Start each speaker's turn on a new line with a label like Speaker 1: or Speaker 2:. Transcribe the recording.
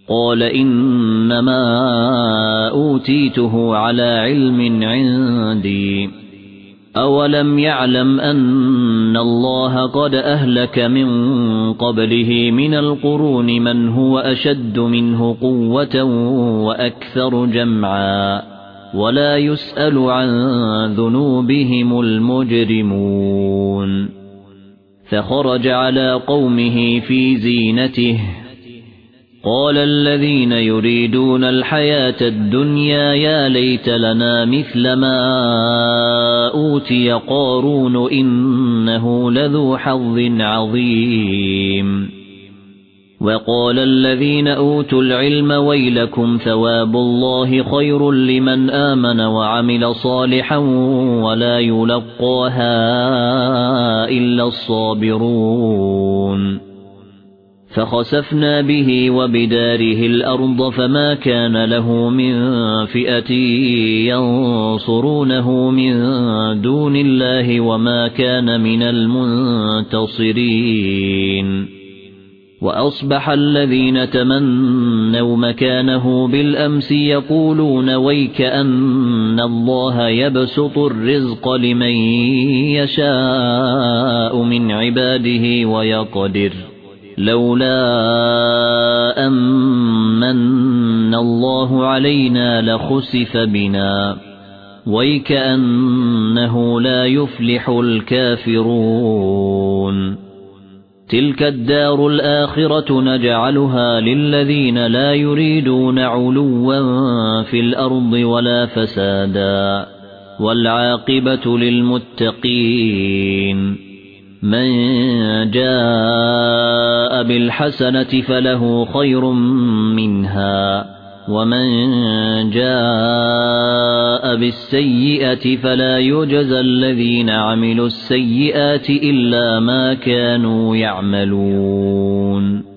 Speaker 1: قال إنما أوتيته على علم عندي أولم يعلم أن الله قد أهلك من قبله من القرون من هو أشد منه قوة وأكثر جمعا ولا يسأل عن ذنوبهم المجرمون فخرج على قومه في زينته قال الذين يريدون الحياة الدنيا يا ليت لنا مثل ما أوتي قارون إنه لذو حظ عظيم وقال الذين أوتوا العلم ويلكم ثواب الله خير لمن آمن وعمل صالحا ولا يلقاها إلا الصابرون فخسفنا به وبداره الأرض فما كان له من فئة ينصرونه من دون الله وما كان من المنتصرين وأصبح الذين تمنوا مكانه بالأمس يقولون ويك أن الله يبسط الرزق لمن يشاء من عباده ويقدر لولا أمن الله علينا لخسف بنا ويكأنه لا يفلح الكافرون تلك الدار الآخرة نجعلها للذين لا يريدون علوا في الأرض ولا فسادا والعاقبة للمتقين من جاء بالحسنة فله خير منها ومن جاء بالسيئة فلا يجزى الذين عملوا السيئات إلا ما كانوا يعملون